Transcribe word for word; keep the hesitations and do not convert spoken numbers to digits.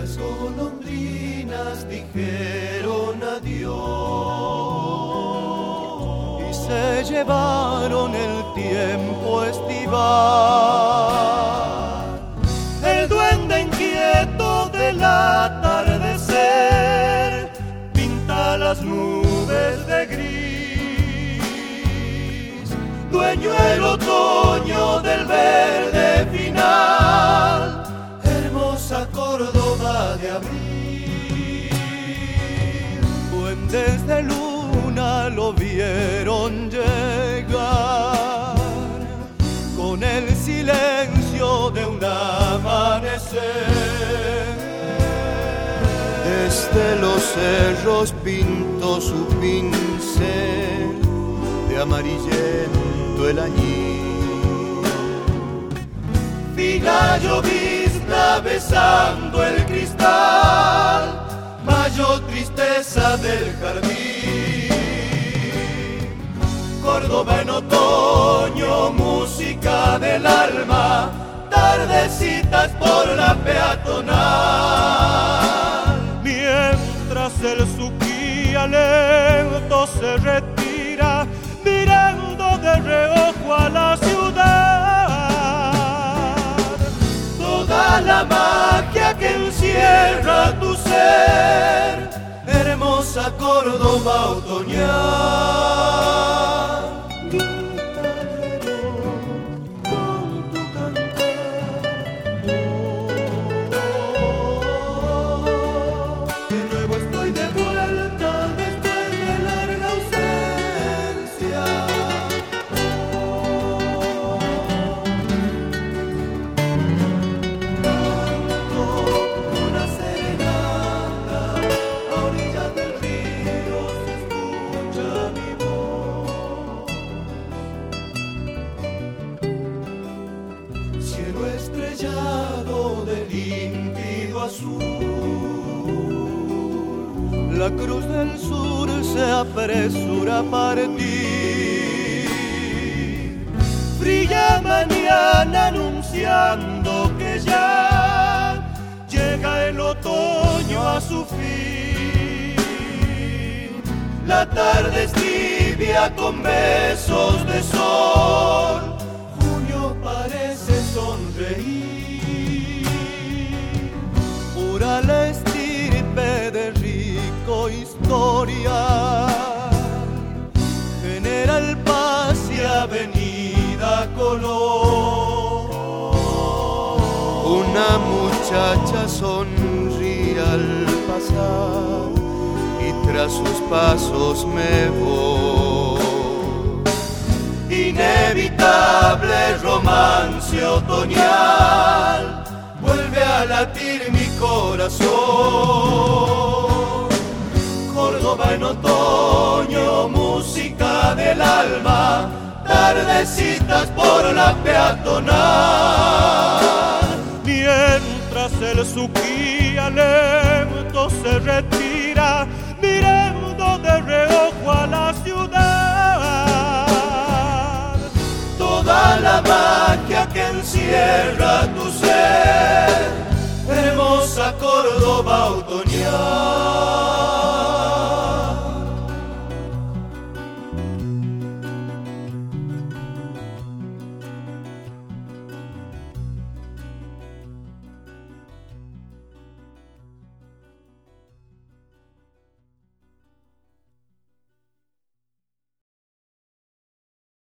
Las golondrinas dijeron adiós y se llevaron el tiempo estival. El duende inquieto del atardecer pinta las nubes de gris, dueño el otoño del verde final, hermosa Córdoba de abril. Duendes de luna lo vieron llegar con el silencio de un amanecer. Desde los cerros pintó su pincel de amarillento el añil. Fina llovizna besando el cristal, mayo tristeza del jardín. Córdoba en otoño, música del alma, tardecitas por la peatonal. Mientras el Suquía lento se retira, mirando de reojo a la ciudad. Toda la magia que encierra tu ser, hermosa Córdoba otoñal. Cielo estrellado de límpido azul, la cruz del sur se apresura a partir. Brilla mañana anunciando que ya llega el otoño a su fin. La tarde es tibia con besos de sol, junio parece sonreír. Pura la estirpe de rico historia, General Paz y Avenida Colón. Una muchacha sonríe al pasar y tras sus pasos me voy. Inevitable romance otoñal, vuelve a latir mi corazón. Córdoba en otoño, música del alma, tardecitas por la peatonal. Mientras el Suquía lento se retira, mirando de reojo a la ciudad. Toda la magia que encierra tu ser, hermosa Córdoba otoñal.